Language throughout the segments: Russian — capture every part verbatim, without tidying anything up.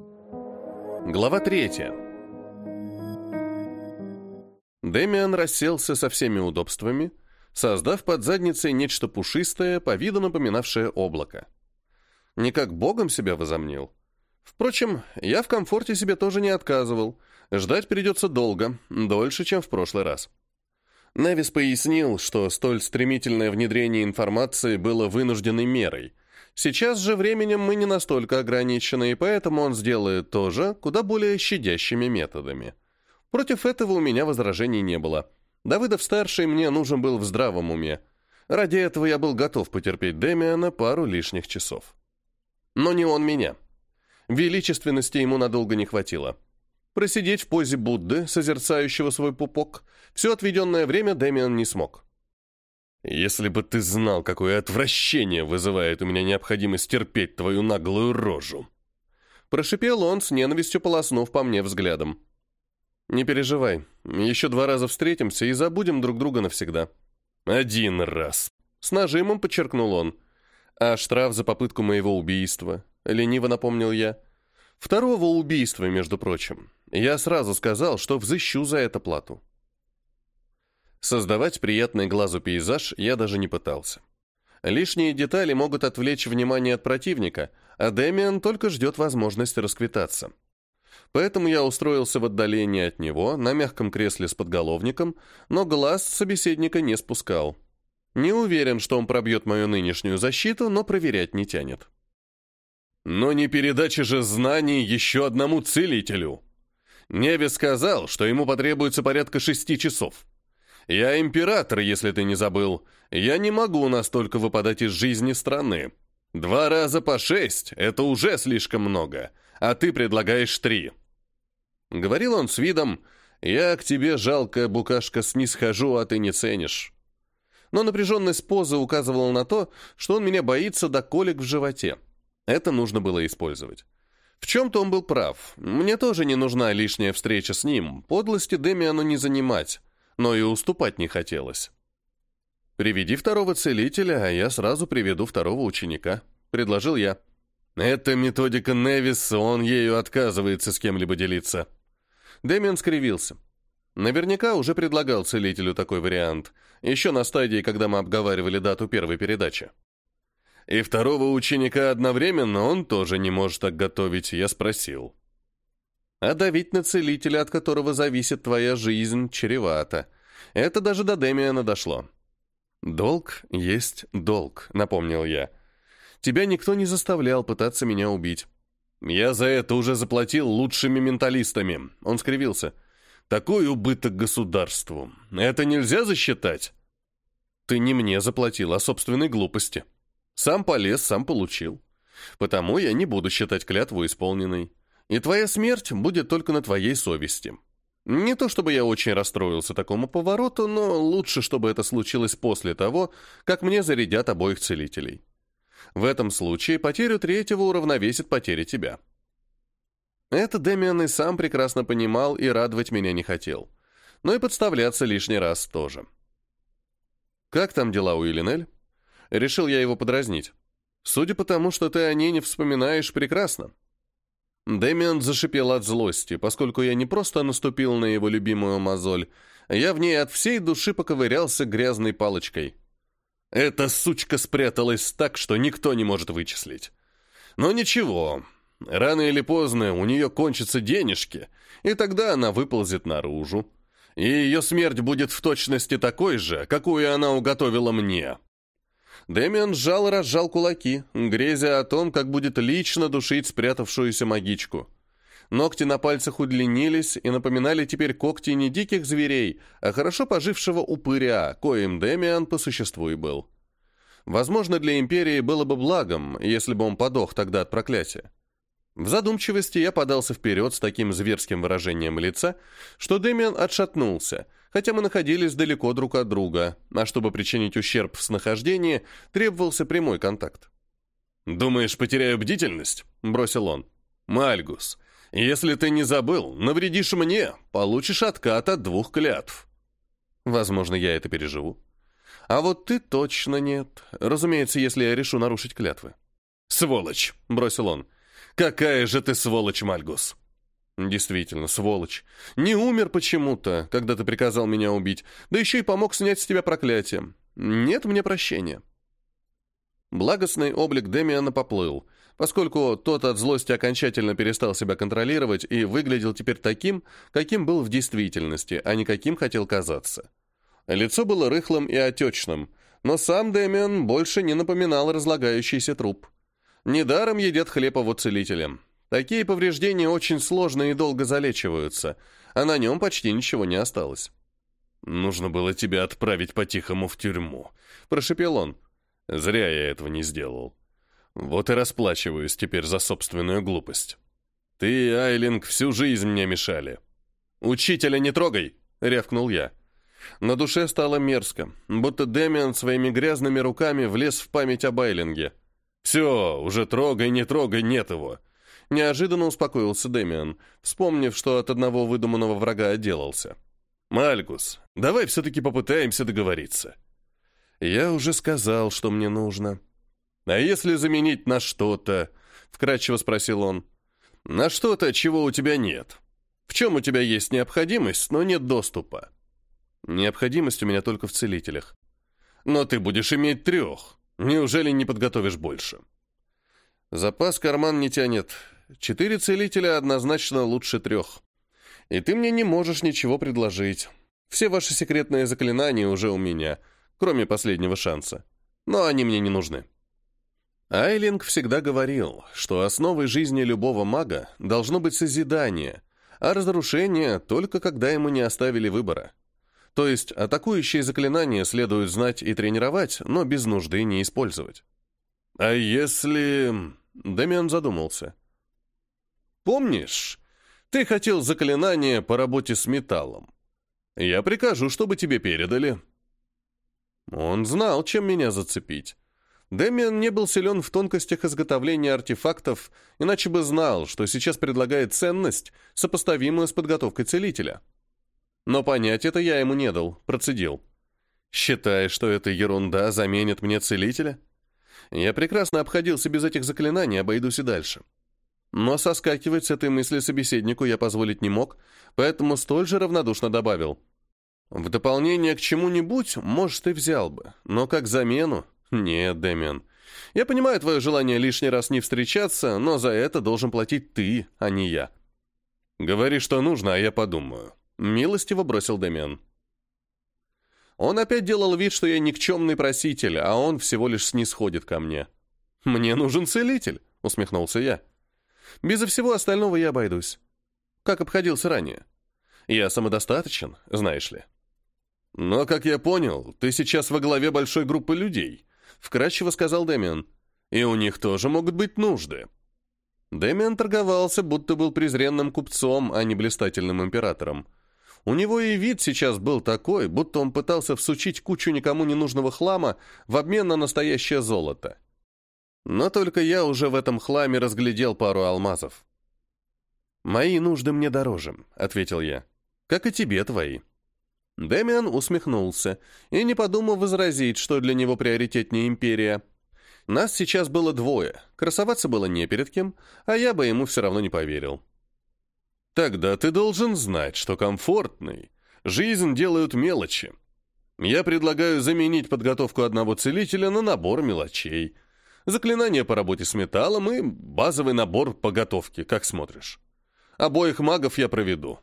Глава третья. Дэмиан расселся со всеми удобствами, создав под задницей нечто пушистое, по виду напоминавшее облако. Не как богом себя возомнил. Впрочем, я в комфорте себе тоже не отказывал. Ждать придется долго, дольше, чем в прошлый раз. Невис пояснил, что столь стремительное внедрение информации было вынужденной мерой. Сейчас же временем мы не настолько ограничены, и поэтому он сделает то же куда более щадящими методами. Против этого у меня возражений не было. Давыдов-старший мне нужен был в здравом уме. Ради этого я был готов потерпеть Дэмиана пару лишних часов. Но не он меня. Величественности ему надолго не хватило. Просидеть в позе Будды, созерцающего свой пупок, все отведенное время Дэмиан не смог. «Если бы ты знал, какое отвращение вызывает у меня необходимость терпеть твою наглую рожу!» Прошипел он, с ненавистью полоснув по мне взглядом. «Не переживай, еще два раза встретимся и забудем друг друга навсегда». «Один раз!» С нажимом подчеркнул он. «А штраф за попытку моего убийства?» Лениво напомнил я. «Второго убийства, между прочим. Я сразу сказал, что взыщу за это плату». Создавать приятный глазу пейзаж я даже не пытался. Лишние детали могут отвлечь внимание от противника, а Дэмиан только ждет возможности расквитаться. Поэтому я устроился в отдалении от него, на мягком кресле с подголовником, но глаз собеседника не спускал. Не уверен, что он пробьет мою нынешнюю защиту, но проверять не тянет. «Но не передача же знаний еще одному целителю!» Невис сказал, что ему потребуется порядка шести часов. «Я император, если ты не забыл. Я не могу настолько выпадать из жизни страны. Два раза по шесть — это уже слишком много, а ты предлагаешь три». Говорил он с видом: «Я к тебе, жалкая букашка, снисхожу, а ты не ценишь». Но напряженность позы указывала на то, что он меня боится до колик в животе. Это нужно было использовать. В чем-то он был прав. Мне тоже не нужна лишняя встреча с ним. Подлости Дэмиану не занимать. Но и уступать не хотелось. «Приведи второго целителя, а я сразу приведу второго ученика», — предложил я. «Это методика Невиса, он ею отказывается с кем-либо делиться». Дэмиан скривился. Наверняка уже предлагал целителю такой вариант, еще на стадии, когда мы обговаривали дату первой передачи. «И второго ученика одновременно он тоже не может так готовить», — я спросил. «А давить на целителя, от которого зависит твоя жизнь, чревато. Это даже до Дэмиана дошло». «Долг есть долг», — напомнил я. «Тебя никто не заставлял пытаться меня убить». «Я за это уже заплатил лучшими менталистами», — он скривился. «Такой убыток государству. Это нельзя засчитать?» «Ты не мне заплатил, а собственной глупости. Сам полез, сам получил. Потому я не буду считать клятву исполненной. И твоя смерть будет только на твоей совести. Не то чтобы я очень расстроился такому повороту, но лучше, чтобы это случилось после того, как мне зарядят обоих целителей. В этом случае потерю третьего уравновесит потеря тебя». Это Дэмиан и сам прекрасно понимал и радовать меня не хотел. Но и подставляться лишний раз тоже. «Как там дела у Элинель?» Решил я его подразнить. «Судя по тому, что ты о ней не вспоминаешь, прекрасно». Дэмиан зашипел от злости, поскольку я не просто наступил на его любимую мозоль, я в ней от всей души поковырялся грязной палочкой. Эта сучка спряталась так, что никто не может вычислить. Но ничего, рано или поздно у нее кончатся денежки, и тогда она выползет наружу. И ее смерть будет в точности такой же, какую она уготовила мне. Дэмиан сжал и разжал кулаки, грезя о том, как будет лично душить спрятавшуюся магичку. Ногти на пальцах удлинились и напоминали теперь когти не диких зверей, а хорошо пожившего упыря, коим Дэмиан по существу и был. Возможно, для Империи было бы благом, если бы он подох тогда от проклятия. В задумчивости я подался вперед с таким зверским выражением лица, что Дэмиан отшатнулся, хотя мы находились далеко друг от друга, а чтобы причинить ущерб в снахождении, требовался прямой контакт. «Думаешь, потеряю бдительность?» — бросил он. «Мальгус, если ты не забыл, навредишь мне, получишь откат от двух клятв». Возможно, я это переживу. А вот ты точно нет. Разумеется, если я решу нарушить клятвы. «Сволочь!» — бросил он. Какая же ты сволочь, Мальгус!» «Действительно, сволочь. Не умер почему-то, когда ты приказал меня убить, да еще и помог снять с тебя проклятие. Нет мне прощения». Благостный облик Демиана поплыл, поскольку тот от злости окончательно перестал себя контролировать и выглядел теперь таким, каким был в действительности, а не каким хотел казаться. Лицо было рыхлым и отечным, но сам Демиан больше не напоминал разлагающийся труп. Недаром едят хлеб его целителям. Такие повреждения очень сложно и долго залечиваются, а на нем почти ничего не осталось. «Нужно было тебя отправить по-тихому в тюрьму», — прошепел он. «Зря я этого не сделал. Вот и расплачиваюсь теперь за собственную глупость. Ты и Айлинг всю жизнь мне мешали». «Учителя не трогай!» — рявкнул я. На душе стало мерзко, будто Демиан своими грязными руками влез в память об Айлинге. «Все, уже трогай, не трогай, нет его!» Неожиданно успокоился Демиан, вспомнив, что от одного выдуманного врага отделался. «Мальгус, давай все-таки попытаемся договориться». «Я уже сказал, что мне нужно». «А если заменить на что-то?» — вкратчиво спросил он. «На что-то, чего у тебя нет. В чем у тебя есть необходимость, но нет доступа?» «Необходимость у меня только в целителях». «Но ты будешь иметь трех. Неужели не подготовишь больше?» «Запас карман не тянет. Четыре целителя однозначно лучше трех. И ты мне не можешь ничего предложить. Все ваши секретные заклинания уже у меня, кроме последнего шанса. Но они мне не нужны». Айлинг всегда говорил, что основой жизни любого мага должно быть созидание, а разрушение только когда ему не оставили выбора. То есть атакующие заклинания следует знать и тренировать, но без нужды не использовать. «А если...» — Демиан задумался. «Помнишь, ты хотел заклинание по работе с металлом? Я прикажу, чтобы тебе передали». Он знал, чем меня зацепить. Демиан не был силен в тонкостях изготовления артефактов, иначе бы знал, что сейчас предлагает ценность, сопоставимую с подготовкой целителя. Но понять это я ему не дал, процедил. «Считаешь, что эта ерунда заменит мне целителя? Я прекрасно обходился без этих заклинаний, обойдусь и дальше». Но соскакивать с этой мысли собеседнику я позволить не мог, поэтому столь же равнодушно добавил. «В дополнение к чему-нибудь, может, и взял бы, но как замену? Нет, Демиан. Я понимаю твое желание лишний раз не встречаться, но за это должен платить ты, а не я». «Говори, что нужно, а я подумаю», — милостиво бросил Демиан. Он опять делал вид, что я никчемный проситель, а он всего лишь снисходит ко мне. «Мне нужен целитель», — усмехнулся я. «Безо всего остального я обойдусь. Как обходился ранее. Я самодостаточен, знаешь ли». «Но, как я понял, ты сейчас во главе большой группы людей», — вкратчиво сказал Демиан. «И у них тоже могут быть нужды». Демиан торговался, будто был презренным купцом, а не блистательным императором. У него и вид сейчас был такой, будто он пытался всучить кучу никому не нужного хлама в обмен на настоящее золото. Но только я уже в этом хламе разглядел пару алмазов. «Мои нужды мне дороже», — ответил я. «Как и тебе твои». Демиан усмехнулся и не подумал возразить, что для него приоритетнее империя. Нас сейчас было двое, красоваться было не перед кем, а я бы ему все равно не поверил. «Тогда ты должен знать, что комфортной жизнь делают мелочи. Я предлагаю заменить подготовку одного целителя на набор мелочей. Заклинание по работе с металлом и базовый набор по готовке, как смотришь. Обоих магов я проведу».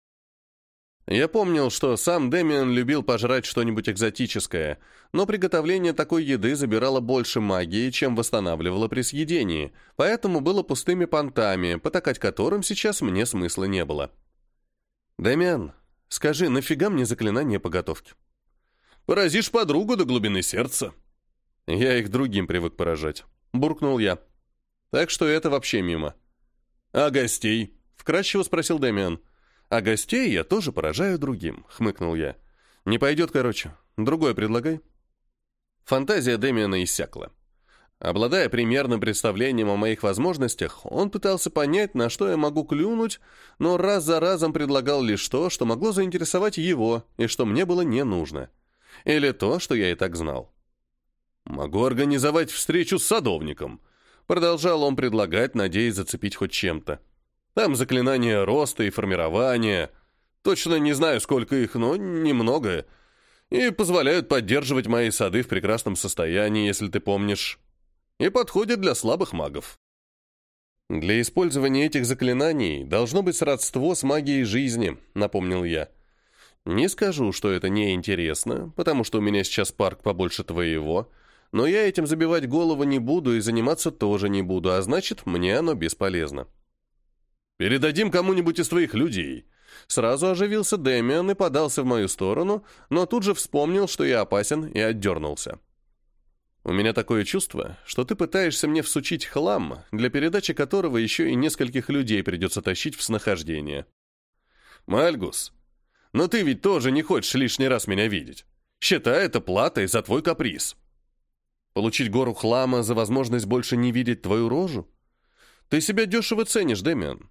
Я помнил, что сам Демиан любил пожрать что-нибудь экзотическое, но приготовление такой еды забирало больше магии, чем восстанавливало при съедении, поэтому было пустыми понтами, потакать которым сейчас мне смысла не было. «Демиан, скажи, нафига мне заклинание по готовке?» «Поразишь подругу до глубины сердца». «Я их другим привык поражать», — буркнул я. «Так что это вообще мимо». «А гостей?» — вкратчиво спросил Демиан. «А гостей я тоже поражаю другим», — хмыкнул я. «Не пойдет, короче. Другое предлагай». Фантазия Демиана иссякла. Обладая примерным представлением о моих возможностях, он пытался понять, на что я могу клюнуть, но раз за разом предлагал лишь то, что могло заинтересовать его, и что мне было не нужно. Или то, что я и так знал. «Могу организовать встречу с садовником», Продолжал он предлагать, надеясь зацепить хоть чем-то. Там заклинания роста и формирования. Точно не знаю, сколько их, но немного. И позволяют поддерживать мои сады в прекрасном состоянии, если ты помнишь. И подходят для слабых магов. Для использования этих заклинаний должно быть сродство с магией жизни, напомнил я. Не скажу, что это неинтересно, потому что у меня сейчас парк побольше твоего, но я этим забивать голову не буду и заниматься тоже не буду, а значит, мне оно бесполезно. «Передадим кому-нибудь из твоих людей». Сразу оживился Дэмиан и подался в мою сторону, но тут же вспомнил, что я опасен, и отдернулся. «У меня такое чувство, что ты пытаешься мне всучить хлам, для передачи которого еще и нескольких людей придется тащить в снахождение». «Мальгус, но ты ведь тоже не хочешь лишний раз меня видеть. Считай это платой за твой каприз». «Получить гору хлама за возможность больше не видеть твою рожу? Ты себя дешево ценишь, Дэмиан».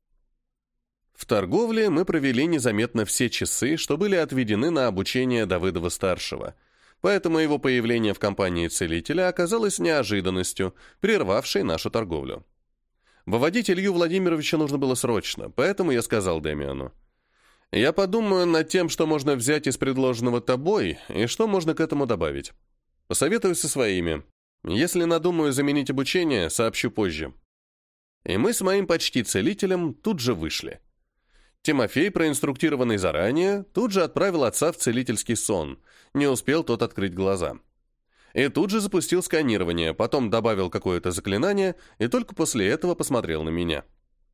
В торговле мы провели незаметно все часы, что были отведены на обучение Давыдова-старшего, поэтому его появление в компании целителя оказалось неожиданностью, прервавшей нашу торговлю. Выводить Илью Владимировича нужно было срочно, поэтому я сказал Дэмиану: «Я подумаю над тем, что можно взять из предложенного тобой, и что можно к этому добавить. Посоветую со своими. Если надумаю заменить обучение, сообщу позже». И мы с моим почти целителем тут же вышли. Тимофей, проинструктированный заранее, тут же отправил отца в целительский сон, не успел тот открыть глаза. И тут же запустил сканирование, потом добавил какое-то заклинание и только после этого посмотрел на меня.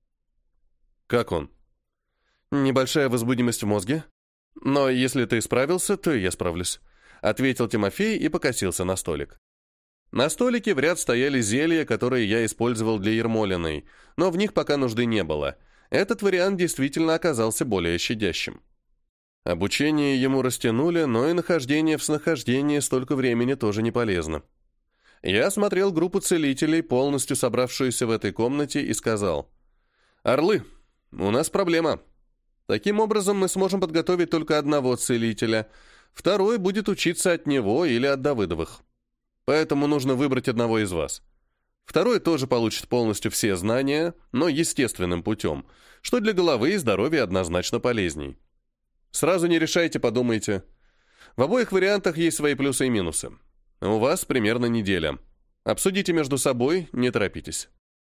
«Как он?» «Небольшая возбудимость в мозге. Но если ты справился, то и я справлюсь», — ответил Тимофей и покосился на столик. На столике в ряд стояли зелья, которые я использовал для Ермолиной, но в них пока нужды не было. Этот вариант действительно оказался более щадящим. Обучение ему растянули, но и нахождение в снахождении столько времени тоже не полезно. Я осмотрел группу целителей, полностью собравшуюся в этой комнате, и сказал: «Орлы, у нас проблема. Таким образом мы сможем подготовить только одного целителя, второй будет учиться от него или от Давыдовых. Поэтому нужно выбрать одного из вас. Второй тоже получит полностью все знания, но естественным путем, что для головы и здоровья однозначно полезней. Сразу не решайте, подумайте. В обоих вариантах есть свои плюсы и минусы. У вас примерно неделя. Обсудите между собой, не торопитесь».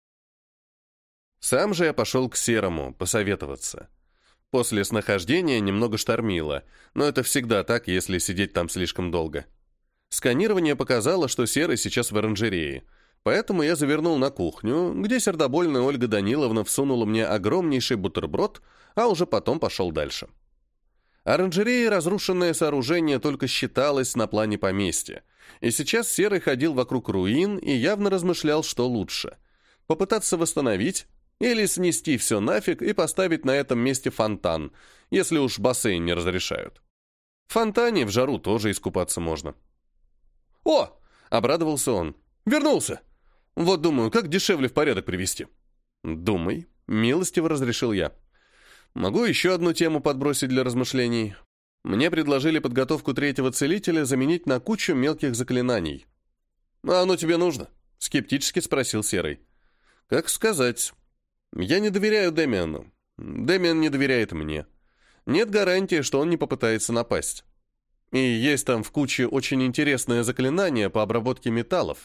Сам же я пошел к Серому посоветоваться. После снахождения немного штормило, но это всегда так, если сидеть там слишком долго. Сканирование показало, что Серый сейчас в оранжерее, поэтому я завернул на кухню, где сердобольная Ольга Даниловна всунула мне огромнейший бутерброд, а уже потом пошел дальше. Оранжерея — разрушенное сооружение, только считалось на плане поместья, и сейчас Серый ходил вокруг руин и явно размышлял, что лучше — попытаться восстановить или снести все нафиг и поставить на этом месте фонтан, если уж бассейн не разрешают. В фонтане в жару тоже искупаться можно. «О!» — обрадовался он. «Вернулся! Вот думаю, как дешевле в порядок привести». «Думай», — милостиво разрешил я. «Могу еще одну тему подбросить для размышлений. Мне предложили подготовку третьего целителя заменить на кучу мелких заклинаний». «А оно тебе нужно?» — скептически спросил Серый. «Как сказать. Я не доверяю Дэмиану. Дэмиан не доверяет мне. Нет гарантии, что он не попытается напасть. И есть там в куче очень интересное заклинание по обработке металлов.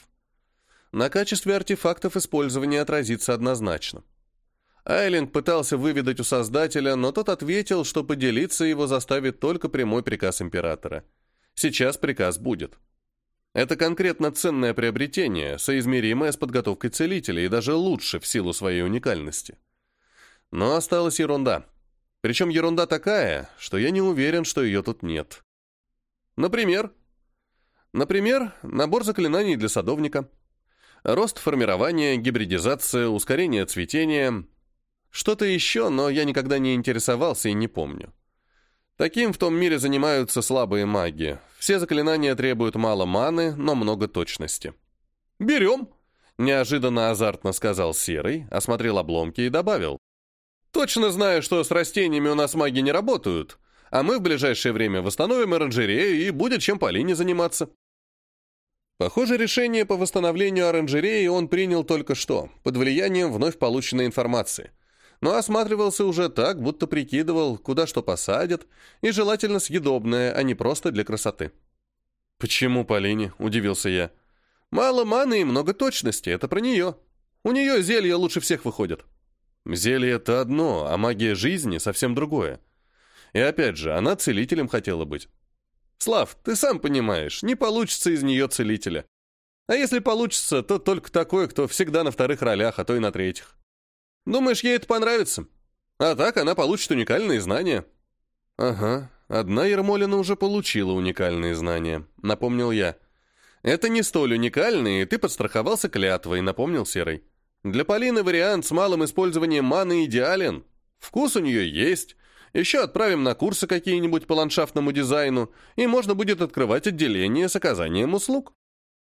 На качестве артефактов использование отразится однозначно. Айлинг пытался выведать у создателя, но тот ответил, что поделиться его заставит только прямой приказ императора. Сейчас приказ будет. Это конкретно ценное приобретение, соизмеримое с подготовкой целителя и даже лучше в силу своей уникальности. Но осталась ерунда. Причем ерунда такая, что я не уверен, что ее тут нет. Например? Например, набор заклинаний для садовника. Рост формирования, гибридизация, ускорение цветения. Что-то еще, но я никогда не интересовался и не помню. Таким в том мире занимаются слабые маги. Все заклинания требуют мало маны, но много точности. «Берем!» — неожиданно азартно сказал Серый, осмотрел обломки и добавил. «Точно знаю, что с растениями у нас маги не работают, а мы в ближайшее время восстановим оранжерею и будет чем Полине заниматься». Похоже, решение по восстановлению оранжереи он принял только что, под влиянием вновь полученной информации. Но осматривался уже так, будто прикидывал, куда что посадят, и желательно съедобное, а не просто для красоты. «Почему Полине?» – удивился я. «Мало маны и много точности, это про нее. У нее зелья лучше всех выходят». Зелье – это одно, а магия жизни – совсем другое. И опять же, она целителем хотела быть. Слав, ты сам понимаешь, не получится из нее целителя. А если получится, то только такой, кто всегда на вторых ролях, а то и на третьих. Думаешь, ей это понравится? А так она получит уникальные знания. Ага, одна Ермолина уже получила уникальные знания, напомнил я. Это не столь уникальные, ты подстраховался клятвой, напомнил Серый. Для Полины вариант с малым использованием маны идеален. Вкус у нее есть. Еще отправим на курсы какие-нибудь по ландшафтному дизайну, и можно будет открывать отделение с оказанием услуг.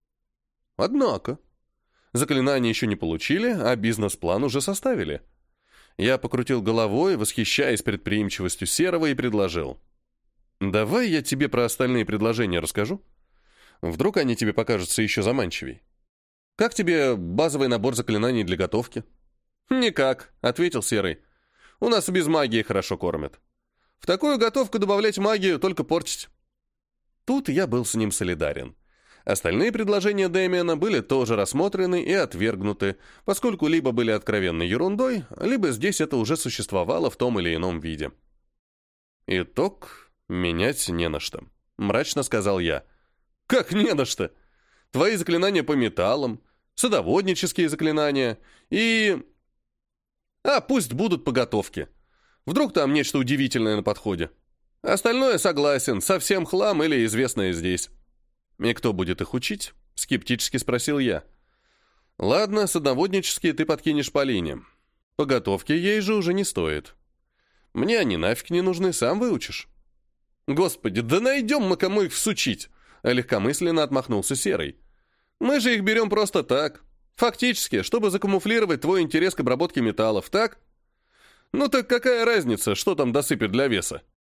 Однако, заклинания еще не получили, а бизнес-план уже составили. Я покрутил головой, восхищаясь предприимчивостью Серого, и предложил. «Давай я тебе про остальные предложения расскажу. Вдруг они тебе покажутся еще заманчивей. Как тебе базовый набор заклинаний для готовки?» «Никак», — ответил Серый. «У нас и без магии хорошо кормят. В такую готовку добавлять магию, только портить». Тут я был с ним солидарен. Остальные предложения Дэмиана были тоже рассмотрены и отвергнуты, поскольку либо были откровенной ерундой, либо здесь это уже существовало в том или ином виде. «Итог менять не на что», — мрачно сказал я. «Как не на что? Твои заклинания по металлам, садоводнические заклинания и... А пусть будут по готовке. Вдруг там нечто удивительное на подходе. Остальное согласен, совсем хлам или известное здесь». «И кто будет их учить?» — скептически спросил я. «Ладно, садоводнические ты подкинешь Полине. По готовке ей же уже не стоит. Мне они нафиг не нужны, сам выучишь». «Господи, да найдем мы кому их всучить!» — легкомысленно отмахнулся Серый. «Мы же их берем просто так. Фактически, чтобы закамуфлировать твой интерес к обработке металлов, так? Ну так какая разница, что там досыпят для веса?»